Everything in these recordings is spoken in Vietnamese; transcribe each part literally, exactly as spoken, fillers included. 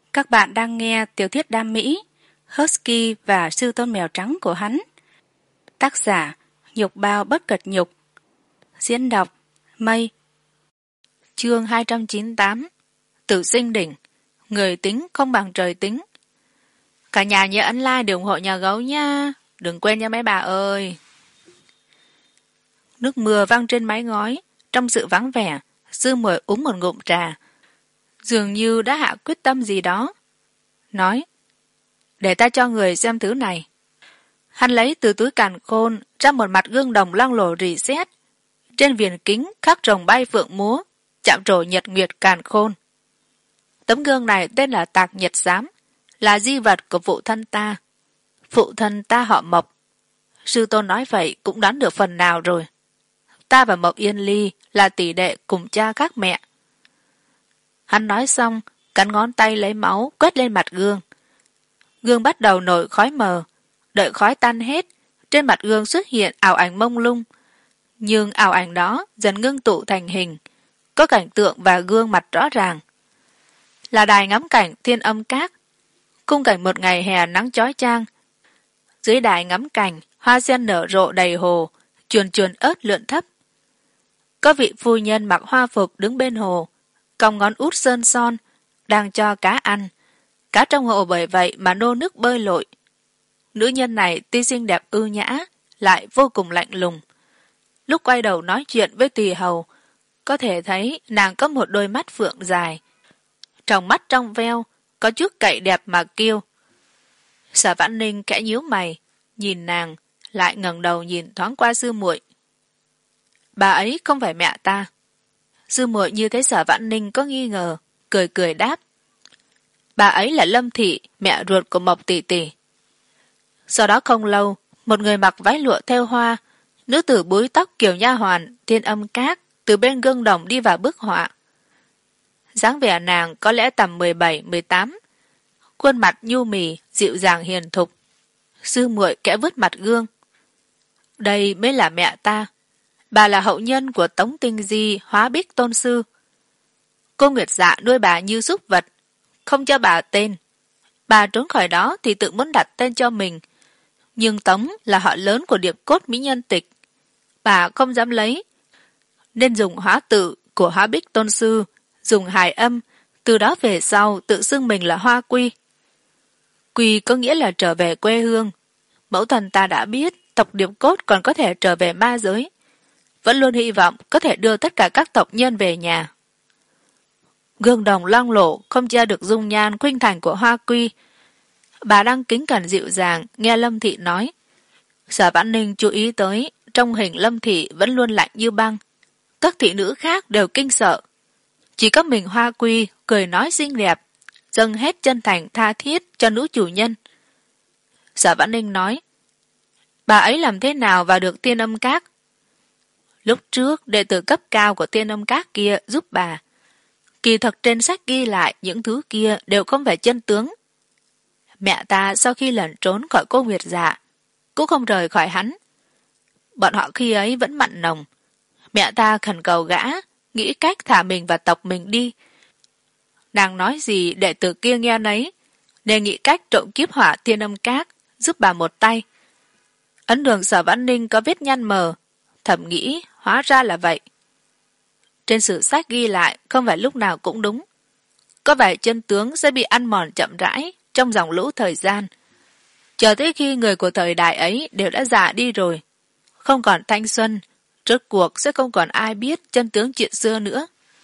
Các bạn đang nghe tiểu thuyết đam mỹ Husky và sư tôn mèo trắng của hắn. Tác giả Nhục Bao Bất Cật Nhục. Diễn đọc Mây. Chương hai trăm chín mươi tám. Tử sinh đỉnh. Người tính không bằng trời tính. Cả nhà nhớ ấn like để ủng hộ nhà gấu nha. Đừng quên nha mấy bà ơi. Nước mưa văng trên mái ngói. Trong sự vắng vẻ, Sư Muội uống một ngụm trà, dường như đã hạ quyết tâm gì đó. Nói: để ta cho người xem thứ này. Hắn lấy từ túi càn khôn ra một mặt gương đồng loang lổ rỉ sét. Trên viền kính khắc rồng bay phượng múa, chạm trổ nhật nguyệt càn khôn. Tấm gương này tên là Tạc Nhật Giám, là di vật của phụ thân ta. Phụ thân ta họ Mộc. Sư tôn nói vậy cũng đoán được phần nào rồi. Ta và Mộc Yên Ly là tỷ đệ cùng cha khác mẹ. Hắn nói xong, cắn ngón tay lấy máu quét lên mặt gương. Gương bắt đầu nổi khói mờ. Đợi khói tan hết, trên mặt gương xuất hiện ảo ảnh mông lung. Nhưng ảo ảnh đó dần ngưng tụ thành hình, có cảnh tượng và gương mặt rõ ràng. Là đài ngắm cảnh Thiên Âm Các, khung cảnh một ngày hè nắng chói chang. Dưới đài ngắm cảnh, hoa sen nở rộ đầy hồ, chuồn chuồn ớt lượn thấp. Có vị phu nhân mặc hoa phục đứng bên hồ, còng ngón út sơn son, đang cho cá ăn. Cá trong hồ bởi vậy mà nô nức bơi lội. Nữ nhân này tuy xinh đẹp ưu nhã, lại vô cùng lạnh lùng. Lúc quay đầu nói chuyện với tỳ hầu, có thể thấy nàng có một đôi mắt phượng dài. Trong mắt trong veo, có chút cậy đẹp mà kiêu. Sở Vãn Ninh khẽ nhíu mày, nhìn nàng, lại ngẩng đầu nhìn thoáng qua Sư Muội. Bà ấy không phải mẹ ta. Sư Muội như thấy Sở Vãn Ninh có nghi ngờ, cười cười đáp: bà ấy là Lâm Thị, mẹ ruột của Mộc tỷ tỷ. Sau đó không lâu, một người mặc váy lụa thêu hoa, nữ tử búi tóc kiểu nha hoàn Thiên Âm Các từ bên gương đồng đi vào bức họa. Dáng vẻ nàng có lẽ tầm mười bảy mười tám, khuôn mặt nhu mì, dịu dàng hiền thục. Sư Muội kẽ vứt mặt gương. Đây mới là mẹ ta. Bà là hậu nhân của Tống Tinh Di Hóa Bích tôn sư. Cô Nguyệt Dạ nuôi bà như súc vật, không cho bà tên. Bà trốn khỏi đó thì tự muốn đặt tên cho mình. Nhưng Tống là họ lớn của điệp cốt mỹ nhân tịch. Bà không dám lấy, nên dùng hóa tự của Hóa Bích tôn sư, dùng hài âm, từ đó về sau tự xưng mình là Hoa Quy. Quy có nghĩa là trở về quê hương. Mẫu thần ta đã biết tộc điệp cốt còn có thể trở về ma giới, vẫn luôn hy vọng có thể đưa tất cả các tộc nhân về nhà. Gương đồng loang lổ không che được dung nhan khuynh thành của Hoa Quy. Bà đang kính cẩn dịu dàng nghe Lâm Thị nói. Sở Vãn Ninh chú ý tới trong hình Lâm Thị vẫn luôn lạnh như băng. Các thị nữ khác đều kinh sợ. Chỉ có mình Hoa Quy cười nói xinh đẹp, dâng hết chân thành tha thiết cho nữ chủ nhân. Sở Vãn Ninh nói: bà ấy làm thế nào vào được Thiên Âm Các? Lúc trước đệ tử cấp cao của Thiên Âm Các kia giúp bà. Kỳ thực trên sách ghi lại những thứ kia đều không phải chân tướng. Mẹ ta sau khi lẩn trốn khỏi cô Nguyệt Dạ cũng không rời khỏi hắn. Bọn họ khi ấy vẫn mặn nồng. Mẹ ta khẩn cầu gã nghĩ cách thả mình và tộc mình đi. Nàng nói gì đệ tử kia nghe nấy, nên nghĩ cách trộm kiếp hỏa Thiên Âm Các, giúp bà một tay. Ấn đường Sở Vãn Ninh có vết nhăn mờ, thầm nghĩ hóa ra là vậy. Trên sử sách ghi lại không phải lúc nào cũng đúng. Có vài chân tướng sẽ bị ăn mòn chậm rãi trong dòng lũ thời gian. Chờ tới khi người của thời đại ấy đều đã già đi rồi, không còn thanh xuân, rốt cuộc sẽ không còn ai biết chân tướng chuyện xưa nữa.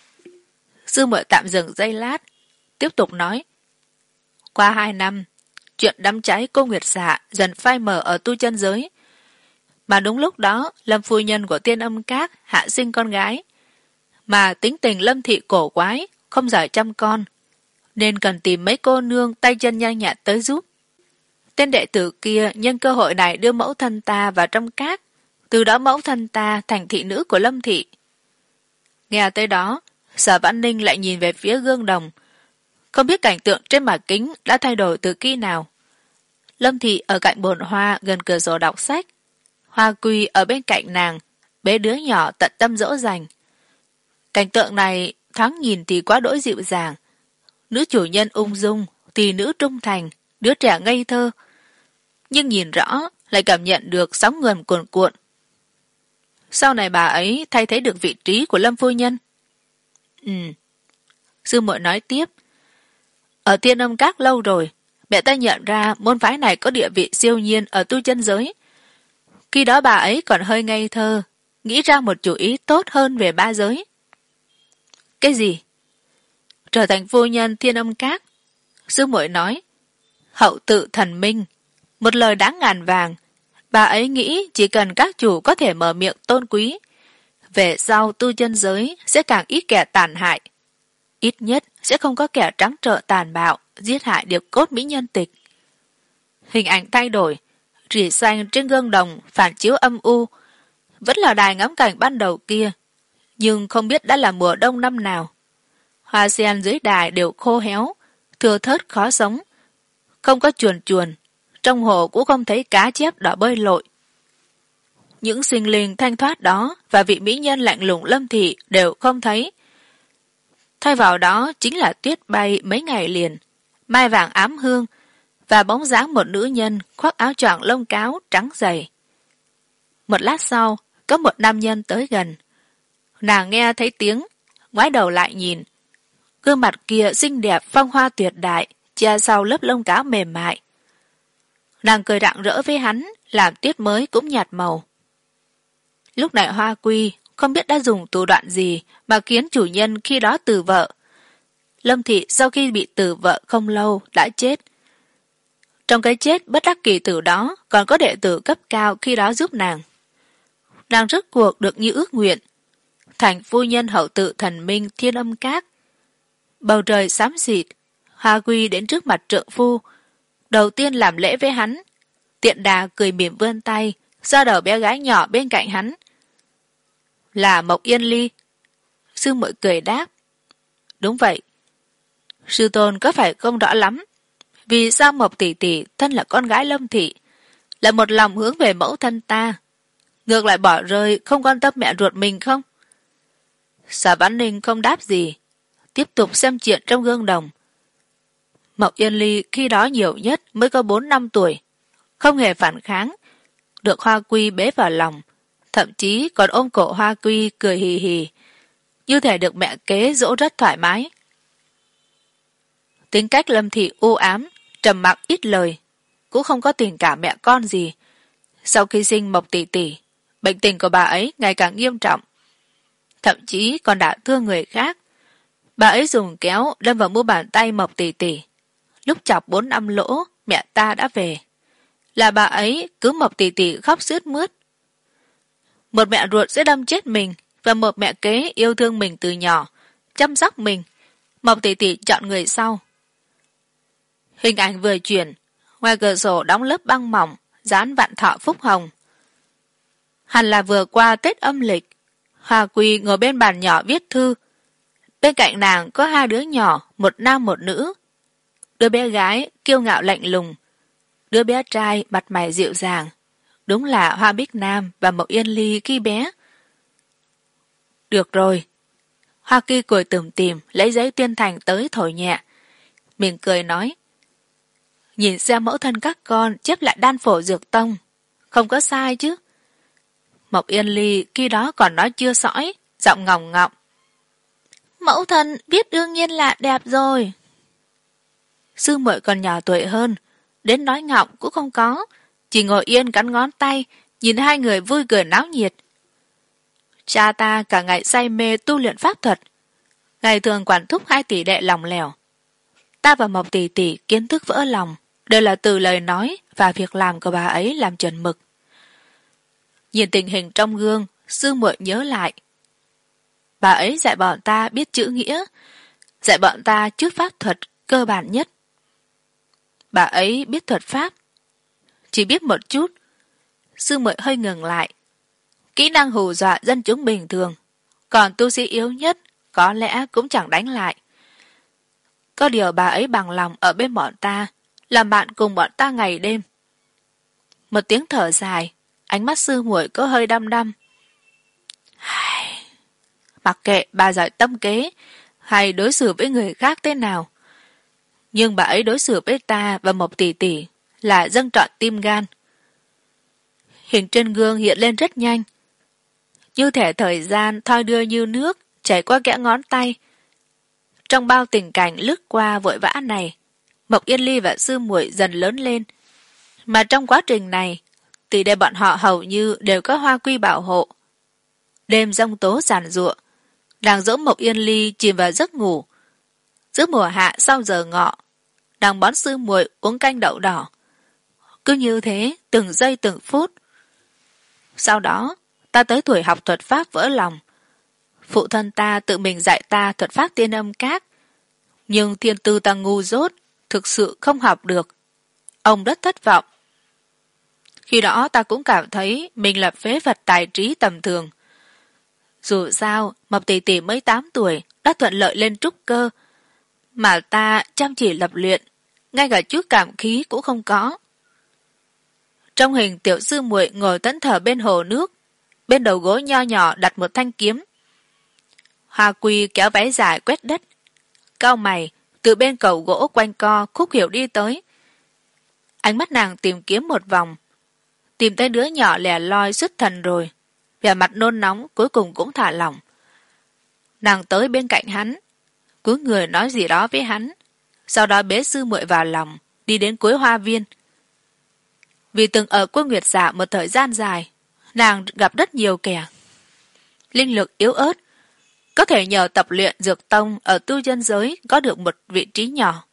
Sư Muội tạm dừng giây lát, tiếp tục nói. Qua hai năm, chuyện đám cháy cô Nguyệt Dạ dần phai mờ ở tu chân giới. Mà đúng lúc đó, Lâm phu nhân của Thiên Âm Các hạ sinh con gái. Mà tính tình Lâm Thị cổ quái, không giỏi chăm con, nên cần tìm mấy cô nương tay chân nhanh nhẹn tới giúp. Tên đệ tử kia nhân cơ hội này đưa mẫu thân ta vào trong các, từ đó mẫu thân ta thành thị nữ của Lâm Thị. Nghe tới đó, Sở Vãn Ninh lại nhìn về phía gương đồng, không biết cảnh tượng trên mặt kính đã thay đổi từ khi nào. Lâm Thị ở cạnh bồn hoa gần cửa sổ đọc sách, Hoa Quy ở bên cạnh nàng, bế đứa nhỏ tận tâm dỗ dành. Cảnh tượng này thoáng nhìn thì quá đỗi dịu dàng, nữ chủ nhân ung dung, tỷ nữ trung thành, đứa trẻ ngây thơ. Nhưng nhìn rõ, lại cảm nhận được sóng ngầm cuồn cuộn. Sau này bà ấy thay thế được vị trí của Lâm phu nhân. Ừ. Sư muội nói tiếp. Ở Thiên Âm Các lâu rồi, mẹ ta nhận ra môn phái này có địa vị siêu nhiên ở tu chân giới. Khi đó bà ấy còn hơi ngây thơ, nghĩ ra một chủ ý tốt hơn về ba giới. Cái gì? Trở thành phu nhân Thiên Âm Các. Sư muội nói. Hậu tự thần minh, một lời đáng ngàn vàng. Bà ấy nghĩ chỉ cần các chủ có thể mở miệng tôn quý, về sau tu chân giới sẽ càng ít kẻ tàn hại. Ít nhất sẽ không có kẻ trắng trợn tàn bạo, giết hại điệp cốt mỹ nhân tịch. Hình ảnh thay đổi, rỉ xanh trên gương đồng phản chiếu âm u. Vẫn là đài ngắm cảnh ban đầu kia, nhưng không biết đã là mùa đông năm nào. Hoa sen dưới đài đều khô héo, thưa thớt khó sống. Không có chuồn chuồn, trong hồ cũng không thấy cá chép đỏ bơi lội. Những sinh linh thanh thoát đó và vị mỹ nhân lạnh lùng Lâm Thị đều không thấy. Thay vào đó chính là tuyết bay mấy ngày liền, mai vàng ám hương và bóng dáng một nữ nhân khoác áo choàng lông cáo trắng dày. Một lát sau, có một nam nhân tới gần. Nàng nghe thấy tiếng, ngoái đầu lại nhìn. Gương mặt kia xinh đẹp phong hoa tuyệt đại, che sau lớp lông cáo mềm mại. Nàng cười rạng rỡ với hắn, làm tuyết mới cũng nhạt màu. Lúc này Hoa Quy không biết đã dùng thủ đoạn gì mà khiến chủ nhân khi đó từ vợ. Lâm Thị sau khi bị từ vợ không lâu đã chết. Trong cái chết bất đắc kỳ tử đó còn có đệ tử cấp cao khi đó giúp nàng. Nàng rốt cuộc được như ước nguyện, thành phu nhân hậu tự thần minh Thiên Âm Các. Bầu trời xám xịt, Hoa Quy đến trước mặt trượng phu, đầu tiên làm lễ với hắn, tiện đà cười mỉm vươn tay, xoa đầu bé gái nhỏ bên cạnh hắn. Là Mộc Yên Ly. Sư muội cười đáp. Đúng vậy. Sư tôn có phải không rõ lắm, vì sao Mộc tỷ tỷ thân là con gái Lâm Thị, lại một lòng hướng về mẫu thân ta, ngược lại bỏ rơi không quan tâm mẹ ruột mình không? Sở Vãn Ninh không đáp gì, tiếp tục xem chuyện trong gương đồng. Mộc Yên Ly khi đó nhiều nhất mới có bốn năm tuổi, không hề phản kháng, được Hoa Quy bế vào lòng, thậm chí còn ôm cổ Hoa Quy cười hì hì, như thể được mẹ kế dỗ rất thoải mái. Tính cách Lâm Thị u ám, trầm mặc ít lời, cũng không có tình cảm mẹ con gì. Sau khi sinh Mộc tỷ tỷ, bệnh tình của bà ấy ngày càng nghiêm trọng, thậm chí còn đã thương người khác. Bà ấy dùng kéo đâm vào mu bàn tay Mộc tỷ tỷ. Lúc chọc bốn năm lỗ, mẹ ta đã về. Là bà ấy cứ Mộc tỷ tỷ khóc sướt mướt. Một mẹ ruột sẽ đâm chết mình, và một mẹ kế yêu thương mình từ nhỏ, chăm sóc mình. Mộc tỷ tỷ chọn người sau. Hình ảnh vừa chuyển, ngoài cửa sổ đóng lớp băng mỏng, dán vạn thọ phúc hồng. Hẳn là vừa qua Tết âm lịch. Hoa Quy ngồi bên bàn nhỏ viết thư. Bên cạnh nàng có hai đứa nhỏ, một nam một nữ. Đứa bé gái kiêu ngạo lạnh lùng, đứa bé trai mặt mày dịu dàng. Đúng là Hoa Bích Nam và Mộc Yên Ly khi bé. Được rồi. Hoa Kỳ cười tủm tỉm lấy giấy tuyên thành tới thổi nhẹ. Mình cười nói. Nhìn xem mẫu thân các con chép lại đan phổ dược tông, không có sai chứ. Mộc Yên Ly khi đó còn nói chưa sõi, giọng ngòng ngọng. Mẫu thân biết đương nhiên là đẹp rồi. Sư muội còn nhỏ tuổi hơn, đến nói ngọng cũng không có, chỉ ngồi yên cắn ngón tay, nhìn hai người vui cười náo nhiệt. Cha ta cả ngày say mê tu luyện pháp thuật, ngày thường quản thúc hai tỷ đệ lòng lẻo. Ta và Mộc tỷ tỷ kiến thức vỡ lòng, đều là từ lời nói và việc làm của bà ấy làm chuẩn mực. Nhìn tình hình trong gương, sư muội nhớ lại. Bà ấy dạy bọn ta biết chữ nghĩa, dạy bọn ta trước pháp thuật cơ bản nhất. Bà ấy biết thuật pháp, chỉ biết một chút. Sư muội hơi ngừng lại. Kỹ năng hù dọa dân chúng bình thường, còn tu sĩ yếu nhất có lẽ cũng chẳng đánh lại. Có điều bà ấy bằng lòng ở bên bọn ta, làm bạn cùng bọn ta ngày đêm. Một tiếng thở dài, ánh mắt sư muội có hơi đăm đăm. Mặc kệ bà giỏi tâm kế hay đối xử với người khác thế nào, nhưng bà ấy đối xử với ta và Mộc tỷ tỷ là dâng trọn tim gan. Hình trên gương hiện lên rất nhanh, như thể thời gian thoi đưa như nước chảy qua kẽ ngón tay. Trong bao tình cảnh lướt qua vội vã này, Mộc Yên Ly và sư muội dần lớn lên, mà trong quá trình này tỷ đệ bọn họ hầu như đều có Hoa Quy bảo hộ. Đêm giông tố giàn giụa, nàng dỗ Mộc Yên Ly chìm vào giấc ngủ. Giữa mùa hạ sau giờ ngọ, nàng bón sư muội uống canh đậu đỏ. Cứ như thế từng giây từng phút. Sau đó ta tới tuổi học thuật pháp vỡ lòng. Phụ thân ta tự mình dạy ta thuật pháp tiên âm các, nhưng thiên tư ta ngu dốt, thực sự không học được. Ông rất thất vọng. Khi đó ta cũng cảm thấy mình là phế vật tài trí tầm thường. Dù sao, Mộc tỷ tỷ mới tám tuổi đã thuận lợi lên trúc cơ, mà ta chăm chỉ lập luyện, ngay cả chút cảm khí cũng không có. Trong hình tiểu sư muội ngồi thẫn thờ bên hồ nước, bên đầu gối nho nhỏ đặt một thanh kiếm. Hoa Quy kéo váy dài quét đất, cau mày từ bên cầu gỗ quanh co khúc hiểu đi tới. Ánh mắt nàng tìm kiếm một vòng, tìm thấy đứa nhỏ lẻ loi xuất thần rồi, vẻ mặt nôn nóng cuối cùng cũng thả lỏng. Nàng tới bên cạnh hắn, cúi người nói gì đó với hắn, sau đó bế sư muội vào lòng, đi đến cuối hoa viên. Vì từng ở Quân Nguyệt Dạ một thời gian dài, nàng gặp rất nhiều kẻ linh lực yếu ớt, có thể nhờ tập luyện dược tông ở tu chân giới có được một vị trí nhỏ.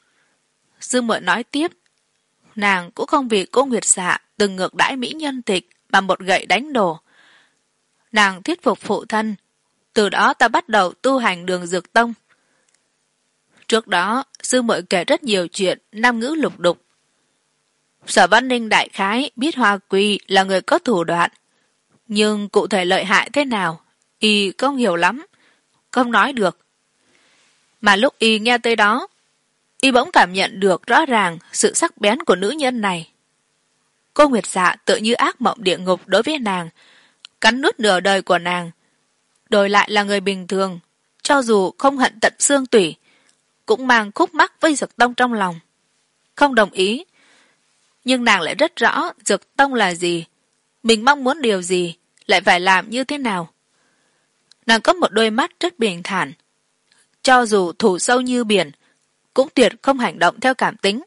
Sư muội nói tiếp, nàng cũng không vì cô Nguyệt Dạ từng ngược đãi mỹ nhân tịch mà một gậy đánh đổ. Nàng thuyết phục phụ thân, từ đó ta bắt đầu tu hành đường dược tông. Trước đó, sư muội kể rất nhiều chuyện nam ngữ lục đục. Sở Văn Ninh đại khái biết Hoa Quy là người có thủ đoạn, nhưng cụ thể lợi hại thế nào, y không hiểu lắm, không nói được. Mà lúc y nghe tới đó, y bỗng cảm nhận được rõ ràng sự sắc bén của nữ nhân này. Cô Nguyệt Dạ tự như ác mộng địa ngục đối với nàng, cắn nuốt nửa đời của nàng, đổi lại là người bình thường, cho dù không hận tận xương tủy, cũng mang khúc mắc với Dược Tông trong lòng. Không đồng ý, nhưng nàng lại rất rõ Dược Tông là gì, mình mong muốn điều gì, lại phải làm như thế nào. Nàng có một đôi mắt rất bình thản, cho dù thù sâu như biển, cũng tuyệt không hành động theo cảm tính.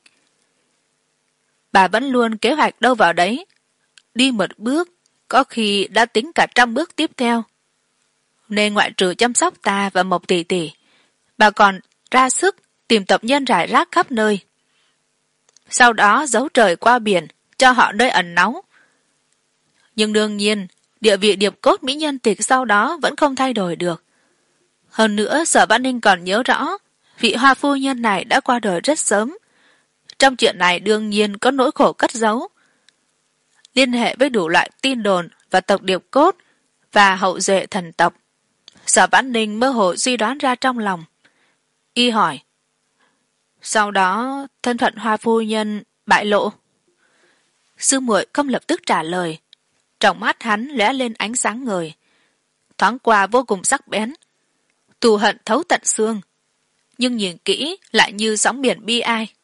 Bà vẫn luôn kế hoạch đâu vào đấy, đi một bước, có khi đã tính cả trăm bước tiếp theo. Nên ngoại trừ chăm sóc ta và Mộc tỷ tỷ, bà còn ra sức tìm tộc nhân rải rác khắp nơi. Sau đó giấu trời qua biển, cho họ nơi ẩn náu. Nhưng đương nhiên, địa vị điệp cốt mỹ nhân tịch sau đó vẫn không thay đổi được. Hơn nữa, Sở Văn Ninh còn nhớ rõ, vị hoa phu nhân này đã qua đời rất sớm. Trong chuyện này đương nhiên có nỗi khổ cất giấu. Liên hệ với đủ loại tin đồn và tộc điệp cốt và hậu duệ thần tộc, Sở Văn Ninh mơ hồ suy đoán ra trong lòng. Y hỏi, sau đó thân phận hoa phu nhân bại lộ? Sư muội không lập tức trả lời, trong mắt hắn lóe lên ánh sáng ngời, thoáng qua vô cùng sắc bén, thù hận thấu tận xương, nhưng nhìn kỹ lại như sóng biển bi ai.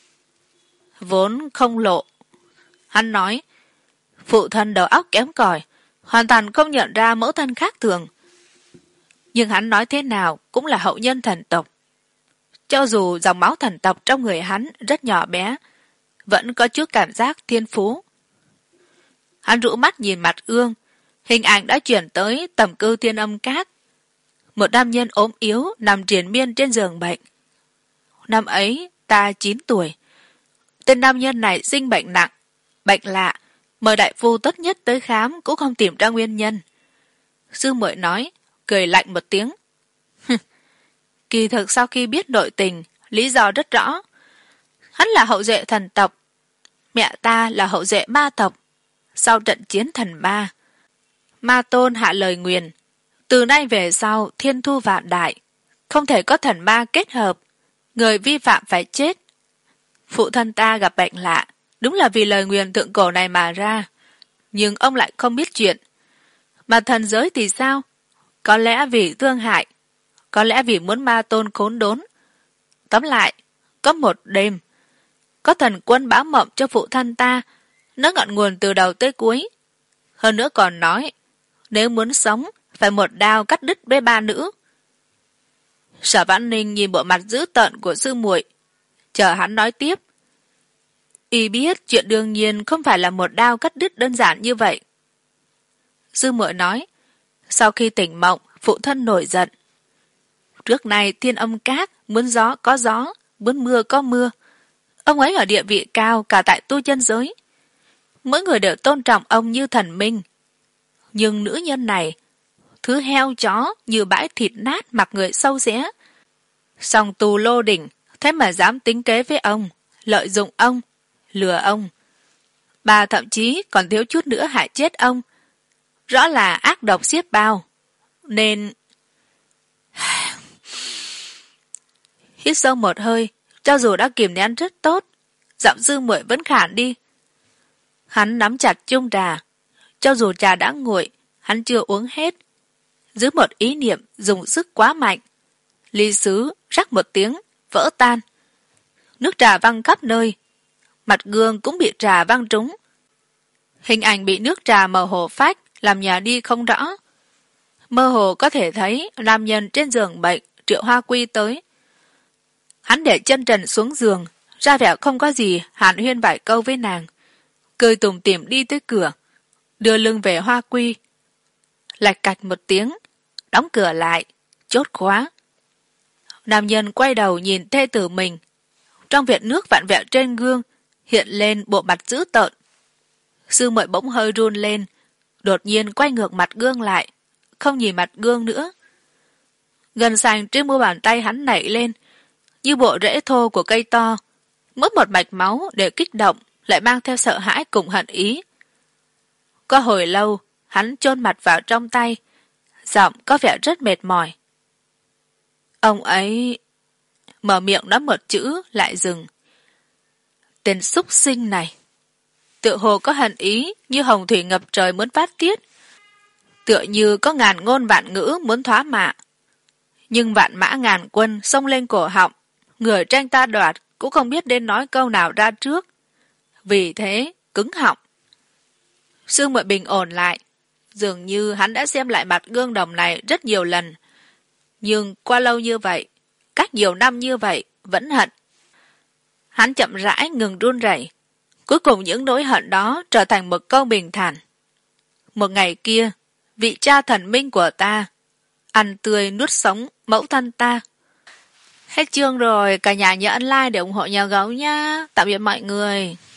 Vốn không lộ, hắn nói, phụ thân đầu óc kém cỏi, hoàn toàn không nhận ra mẫu thân khác thường. Nhưng hắn nói thế nào cũng là hậu nhân thần tộc. Cho dù dòng máu thần tộc trong người hắn rất nhỏ bé, vẫn có chút cảm giác thiên phú. Hắn rũ mắt nhìn mặt ương, hình ảnh đã chuyển tới tầm cư Thiên Âm Các. Một nam nhân ốm yếu nằm triền miên trên giường bệnh. Năm ấy ta chín tuổi. Tên nam nhân này sinh bệnh nặng, bệnh lạ, mời đại phu tốt nhất tới khám cũng không tìm ra nguyên nhân. Sư muội nói, cười lạnh một tiếng. Kỳ thực sau khi biết nội tình, lý do rất rõ. Hắn là hậu duệ thần tộc, mẹ ta là hậu duệ ma tộc. Sau trận chiến thần ma, ma tôn hạ lời nguyền, từ nay về sau thiên thu vạn đại, không thể có thần ma kết hợp, người vi phạm phải chết. Phụ thân ta gặp bệnh lạ, đúng là vì lời nguyền thượng cổ này mà ra, nhưng ông lại không biết chuyện. Mà thần giới thì sao? Có lẽ vì thương hại, có lẽ vì muốn ma tôn khốn đốn. Tóm lại, có một đêm. Có thần quân báo mộng cho phụ thân ta, nó ngọn nguồn từ đầu tới cuối. Hơn nữa còn nói, nếu muốn sống, phải một đao cắt đứt với ba nữ. Sở Vãn Ninh nhìn bộ mặt dữ tợn của sư muội, chờ hắn nói tiếp. Y biết chuyện đương nhiên không phải là một đao cắt đứt đơn giản như vậy. Sư muội nói, sau khi tỉnh mộng, phụ thân nổi giận. Trước nay thiên âm các, muốn gió có gió, muốn mưa có mưa. Ông ấy ở địa vị cao cả tại tu chân giới. Mỗi người đều tôn trọng ông như thần minh. Nhưng nữ nhân này, thứ heo chó như bãi thịt nát mặc người sâu xé. Song tù lô đỉnh, thế mà dám tính kế với ông, lợi dụng ông, lừa ông. Bà thậm chí còn thiếu chút nữa hại chết ông. Rõ là ác độc xiết bao. Nên... Hít sâu một hơi, cho dù đã kìm nén rất tốt, giọng sư muội vẫn khản đi. Hắn nắm chặt chung trà. Cho dù trà đã nguội, hắn chưa uống hết. Dưới một ý niệm dùng sức quá mạnh, ly sứ rắc một tiếng, vỡ tan. Nước trà văng khắp nơi. Mặt gương cũng bị trà văng trúng. Hình ảnh bị nước trà mờ hồ phách, làm nhà đi không rõ. Mơ hồ có thể thấy nam nhân trên giường bệnh Triệu Hoa Quy tới. Hắn để chân trần xuống giường, ra vẻ không có gì, hàn huyên vài câu với nàng. Cười tủm tỉm đi tới cửa, đưa lưng về Hoa Quy. Lạch cạch một tiếng, đóng cửa lại, chốt khóa. Nam nhân quay đầu nhìn thê tử mình. Trong vệt nước vặn vẹo trên gương, hiện lên bộ mặt dữ tợn. Sư muội bỗng hơi run lên, đột nhiên quay ngược mặt gương lại, không nhìn mặt gương nữa. Gần sàng trên mu bàn tay hắn nảy lên, như bộ rễ thô của cây to. Mỗi một mạch máu đều kích động, lại mang theo sợ hãi cùng hận ý. Có hồi lâu, hắn chôn mặt vào trong tay, giọng có vẻ rất mệt mỏi. Ông ấy... Mở miệng nói một chữ, lại dừng. Tên súc sinh này. Tựa hồ có hận ý, như hồng thủy ngập trời muốn phát tiết. Tựa như có ngàn ngôn vạn ngữ muốn thoá mạ. Nhưng vạn mã ngàn quân xông lên cổ họng, người tranh ta đoạt cũng không biết nên nói câu nào ra trước. Vì thế, cứng họng. Sư muội bình ổn lại. Dường như hắn đã xem lại mặt gương đồng này rất nhiều lần. Nhưng qua lâu như vậy, cách nhiều năm như vậy, vẫn hận. Hắn chậm rãi ngừng run rẩy. Cuối cùng những nỗi hận đó trở thành một câu bình thản. Một ngày kia, vị cha thần minh của ta, ăn tươi nuốt sống mẫu thân ta. Hết chương rồi, cả nhà nhớ ấn like để ủng hộ nhà gấu nha. Tạm biệt mọi người.